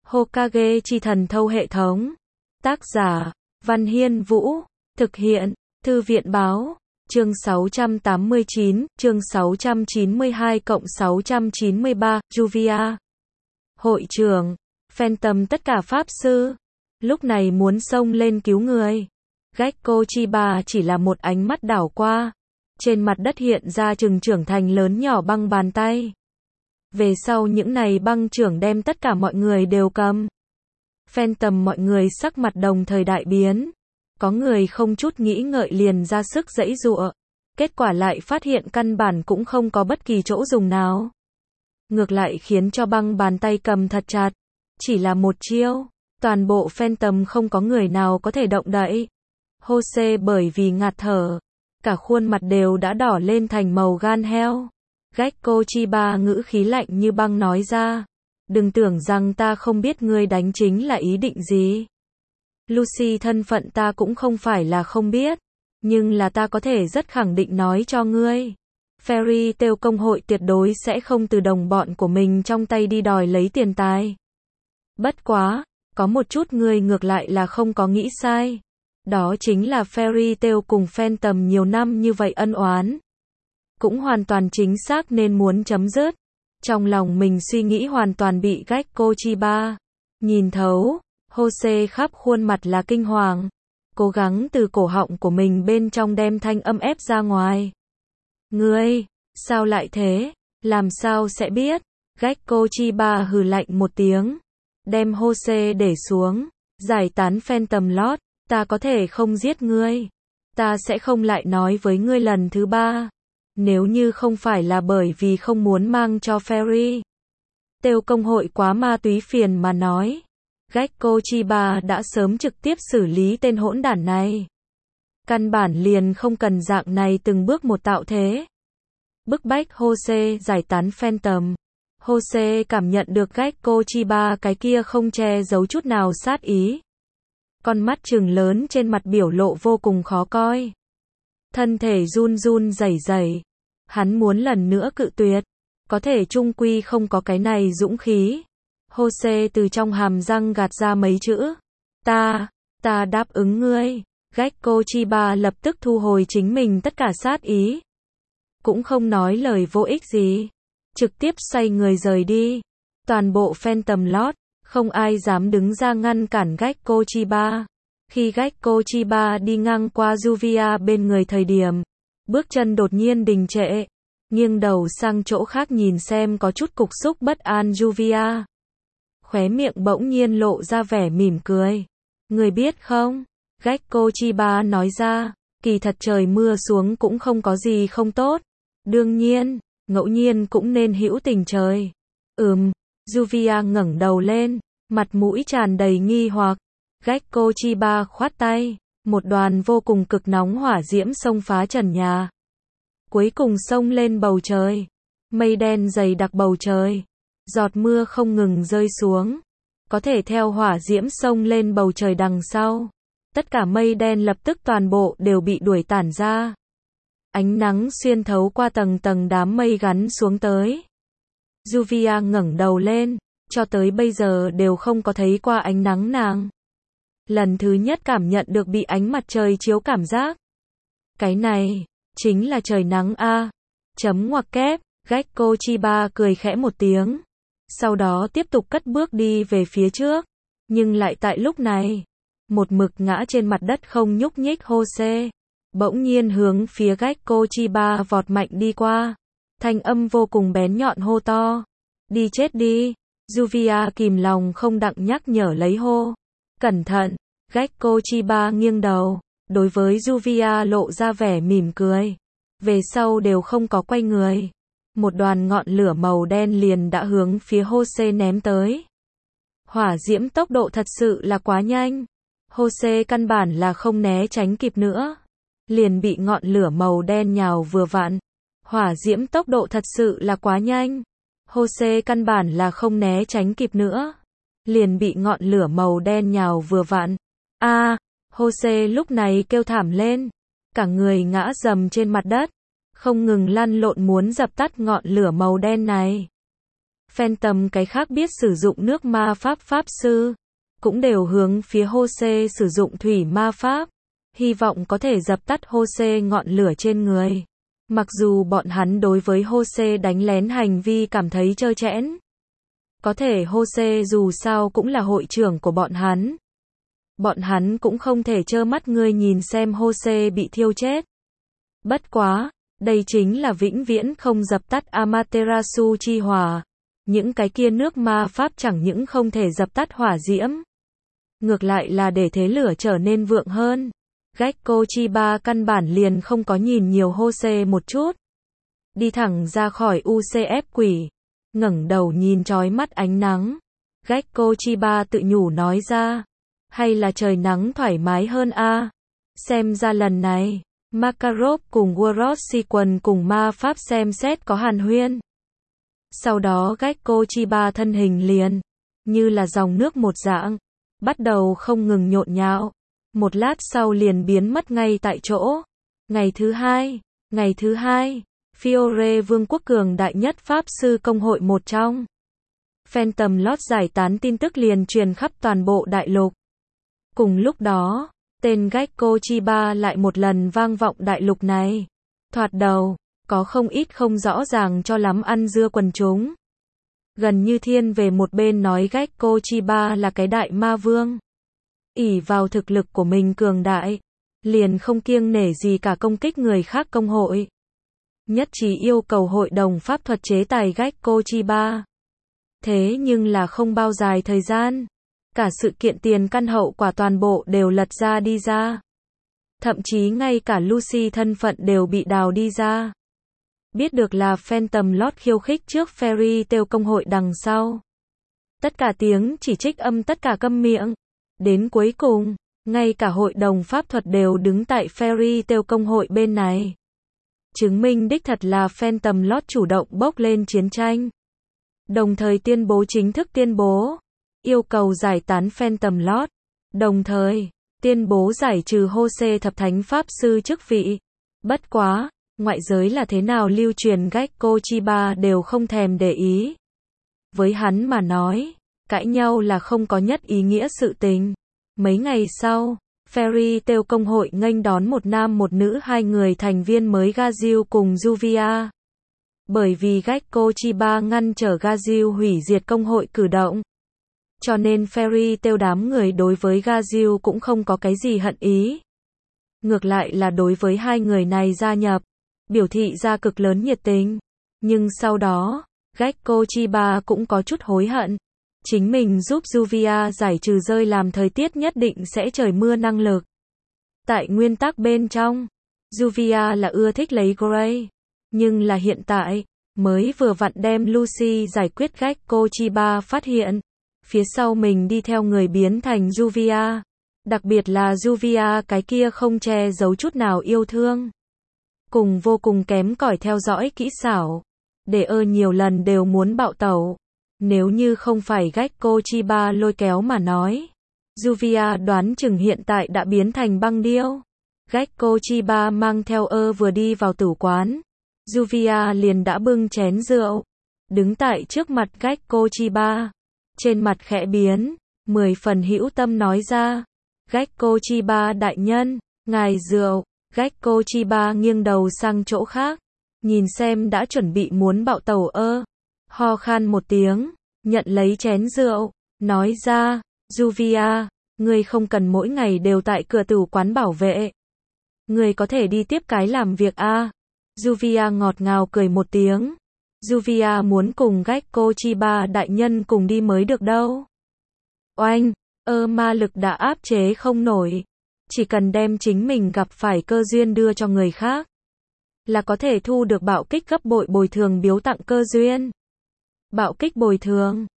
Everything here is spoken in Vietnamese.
Hokage chi thần thâu hệ thống. Tác giả, Văn Hiên Vũ. Thực hiện, Thư viện Báo. Chương 689, chương 692-693, Juvia. Hội trưởng, Phantom tất cả pháp sư. Lúc này muốn xông lên cứu người. Gekko Chiba chỉ là một ánh mắt đảo qua. Trên mặt đất hiện ra chừng trưởng thành lớn nhỏ băng bàn tay. Về sau những này băng trưởng đem tất cả mọi người đều cầm. Phantom mọi người sắc mặt đồng thời đại biến. Có người không chút nghĩ ngợi liền ra sức giãy giụa. Kết quả lại phát hiện căn bản cũng không có bất kỳ chỗ dùng nào. Ngược lại khiến cho băng bàn tay cầm thật chặt. Chỉ là một chiêu. Toàn bộ Phantom không có người nào có thể động đậy. Hose bởi vì ngạt thở. Cả khuôn mặt đều đã đỏ lên thành màu gan heo. Gekko Chiba ngữ khí lạnh như băng nói ra. Đừng tưởng rằng ta không biết ngươi đánh chính là ý định gì. Lucy thân phận ta cũng không phải là không biết. Nhưng là ta có thể rất khẳng định nói cho ngươi. Fairy Tail công hội tuyệt đối sẽ không từ đồng bọn của mình trong tay đi đòi lấy tiền tài. Bất quá, có một chút ngươi ngược lại là không có nghĩ sai. Đó chính là Fairy Tail cùng Phantom nhiều năm như vậy ân oán. Cũng hoàn toàn chính xác nên muốn chấm dứt. Trong lòng mình suy nghĩ hoàn toàn bị Gekko Chiba nhìn thấu. Hose khắp khuôn mặt là kinh hoàng. Cố gắng từ cổ họng của mình bên trong đem thanh âm ép ra ngoài. Ngươi, sao lại thế? Làm sao sẽ biết? Gekko Chiba hừ lạnh một tiếng. Đem Hose để xuống. Giải tán Phantom Lord. Ta có thể không giết ngươi. Ta sẽ không lại nói với ngươi lần thứ ba. Nếu như không phải là bởi vì không muốn mang cho Fairy Tail công hội quá ma túy phiền mà nói. Gekko Chiba đã sớm trực tiếp xử lý tên hỗn đản này. Căn bản liền không cần dạng này từng bước một tạo thế. Bức bách Hose giải tán Phantom. Hose cảm nhận được Gekko Chiba cái kia không che giấu chút nào sát ý. Con mắt trừng lớn trên mặt biểu lộ vô cùng khó coi. Thân thể run run rẩy rẩy. Hắn muốn lần nữa cự tuyệt. Có thể chung quy không có cái này dũng khí. Hose từ trong hàm răng gạt ra mấy chữ. Ta đáp ứng ngươi. Gekko Chiba lập tức thu hồi chính mình tất cả sát ý. Cũng không nói lời vô ích gì. Trực tiếp xoay người rời đi. Toàn bộ Phantom Lord, không ai dám đứng ra ngăn cản Gekko Chiba. Khi Gekko Chiba đi ngang qua Juvia bên người thời điểm, bước chân đột nhiên đình trệ. Nghiêng đầu sang chỗ khác nhìn xem có chút cục xúc bất an Juvia. Khóe miệng bỗng nhiên lộ ra vẻ mỉm cười. Người biết không? Gekko Chiba nói ra. Kỳ thật trời mưa xuống cũng không có gì không tốt. Đương nhiên, ngẫu nhiên cũng nên hữu tình trời. Juvia ngẩng đầu lên. Mặt mũi tràn đầy nghi hoặc. Gekko Chiba khoát tay. Một đoàn vô cùng cực nóng hỏa diễm xông phá trần nhà. Cuối cùng xông lên bầu trời. Mây đen dày đặc bầu trời. Giọt mưa không ngừng rơi xuống. Có thể theo hỏa diễm xông lên bầu trời đằng sau. Tất cả mây đen lập tức toàn bộ đều bị đuổi tản ra. Ánh nắng xuyên thấu qua tầng tầng đám mây gắn xuống tới. Juvia ngẩng đầu lên. Cho tới bây giờ đều không có thấy qua ánh nắng nàng. Lần thứ nhất cảm nhận được bị ánh mặt trời chiếu cảm giác. Cái này, chính là trời nắng a. Chấm ngoặc kép, Gekko Chiba cười khẽ một tiếng. Sau đó tiếp tục cất bước đi về phía trước. Nhưng lại tại lúc này, một mực ngã trên mặt đất không nhúc nhích Hose. Bỗng nhiên hướng phía Gekko Chiba vọt mạnh đi qua. Thanh âm vô cùng bén nhọn hô to. Đi chết đi. Juvia kìm lòng không đặng nhắc nhở lấy hô. Cẩn thận. Gekko Chiba nghiêng đầu. Đối với Juvia lộ ra vẻ mỉm cười. Về sau đều không có quay người. Một đoàn ngọn lửa màu đen liền đã hướng phía Hose ném tới. Hỏa diễm tốc độ thật sự là quá nhanh. Hose căn bản là không né tránh kịp nữa. Liền bị ngọn lửa màu đen nhào vừa vặn. Hỏa diễm tốc độ thật sự là quá nhanh. Hose căn bản là không né tránh kịp nữa. Liền bị ngọn lửa màu đen nhào vừa vặn. Hose lúc này kêu thảm lên. Cả người ngã dầm trên mặt đất. Không ngừng lăn lộn muốn dập tắt ngọn lửa màu đen này. Phantom cái khác biết sử dụng nước ma pháp pháp sư, cũng đều hướng phía Jose sử dụng thủy ma pháp, hy vọng có thể dập tắt Jose ngọn lửa trên người. Mặc dù bọn hắn đối với Jose đánh lén hành vi cảm thấy trơ trẽn. Có thể Jose dù sao cũng là hội trưởng của bọn hắn. Bọn hắn cũng không thể trơ mắt ngươi nhìn xem Jose bị thiêu chết. Bất quá, đây chính là vĩnh viễn không dập tắt Amaterasu chi hỏa. Những cái kia nước ma pháp chẳng những không thể dập tắt hỏa diễm, ngược lại là để thế lửa trở nên vượng hơn. Gekko Chiba căn bản liền không có nhìn nhiều Jose một chút. Đi thẳng ra khỏi UCF quỷ, ngẩng đầu nhìn chói mắt ánh nắng. Gekko Chiba tự nhủ nói ra, hay là trời nắng thoải mái hơn a. Xem ra lần này, Makarov cùng World Sequence cùng ma pháp xem xét có hàn huyên. Sau đó Gekko Chiba thân hình liền, như là dòng nước một dạng, bắt đầu không ngừng nhộn nhạo. Một lát sau liền biến mất ngay tại chỗ. Ngày thứ hai, Fiore Vương quốc cường đại nhất pháp sư công hội một trong. Phantom Lord giải tán tin tức liền truyền khắp toàn bộ đại lục. Cùng lúc đó, tên Gekko Chiba lại một lần vang vọng đại lục này. Thoạt đầu, có không ít không rõ ràng cho lắm ăn dưa quần chúng. Gần như thiên về một bên nói Gekko Chiba là cái đại ma vương. Ỷ vào thực lực của mình cường đại, liền không kiêng nể gì cả công kích người khác công hội. Nhất trí yêu cầu hội đồng pháp thuật chế tài Gekko Chiba. Thế nhưng là không bao dài thời gian, cả sự kiện tiền căn hậu quả toàn bộ đều lật ra đi ra. Thậm chí ngay cả Lucy thân phận đều bị đào đi ra. Biết được là Phantom Lord khiêu khích trước Fairy Tail công hội đằng sau. Tất cả tiếng chỉ trích âm tất cả câm miệng. Đến cuối cùng, ngay cả hội đồng pháp thuật đều đứng tại Fairy Tail công hội bên này. Chứng minh đích thật là Phantom Lord chủ động bốc lên chiến tranh. Đồng thời chính thức tuyên bố, yêu cầu giải tán Phantom Lord. Đồng thời, tuyên bố giải trừ Jose thập thánh pháp sư chức vị. Bất quá, ngoại giới là thế nào lưu truyền Gekko Chiba đều không thèm để ý. Với hắn mà nói, cãi nhau là không có nhất ý nghĩa sự tình. Mấy ngày sau, Fairy Tail công hội nghênh đón một nam một nữ hai người thành viên mới Gazil cùng Juvia. Bởi vì Gekko Chiba ngăn trở Gazil hủy diệt công hội cử động. Cho nên Fairy Tail đám người đối với Gazil cũng không có cái gì hận ý. Ngược lại là đối với hai người này gia nhập, biểu thị ra cực lớn nhiệt tình. Nhưng sau đó, Gekko Chiba cũng có chút hối hận. Chính mình giúp Juvia giải trừ rơi làm thời tiết nhất định sẽ trời mưa năng lực. Tại nguyên tắc bên trong, Juvia là ưa thích lấy Gray. Nhưng là hiện tại, mới vừa vặn đem Lucy giải quyết Gekko Chiba phát hiện. Phía sau mình đi theo người biến thành Juvia. Đặc biệt là Juvia cái kia không che giấu chút nào yêu thương. Cùng vô cùng kém cỏi theo dõi kỹ xảo. Để nhiều lần đều muốn bạo tẩu. Nếu như không phải Gekko Chiba lôi kéo mà nói, Juvia đoán chừng hiện tại đã biến thành băng điêu. Gekko Chiba mang theo vừa đi vào tử quán. Juvia liền đã bưng chén rượu. Đứng tại trước mặt Gekko Chiba. Trên mặt khẽ biến, 10 phần hữu tâm nói ra. Gekko Chiba đại nhân, ngài rượu. Gekko Chiba nghiêng đầu sang chỗ khác. Nhìn xem đã chuẩn bị muốn bạo tẩu ho khan một tiếng, nhận lấy chén rượu, nói ra, Juvia, ngươi không cần mỗi ngày đều tại cửa tử quán bảo vệ. Ngươi có thể đi tiếp cái làm việc Juvia ngọt ngào cười một tiếng. Juvia muốn cùng Gekko Chiba đại nhân cùng đi mới được đâu. Oanh, ma lực đã áp chế không nổi. Chỉ cần đem chính mình gặp phải cơ duyên đưa cho người khác, là có thể thu được bạo kích gấp bội bồi thường biếu tặng cơ duyên. Bạo kích bồi thường.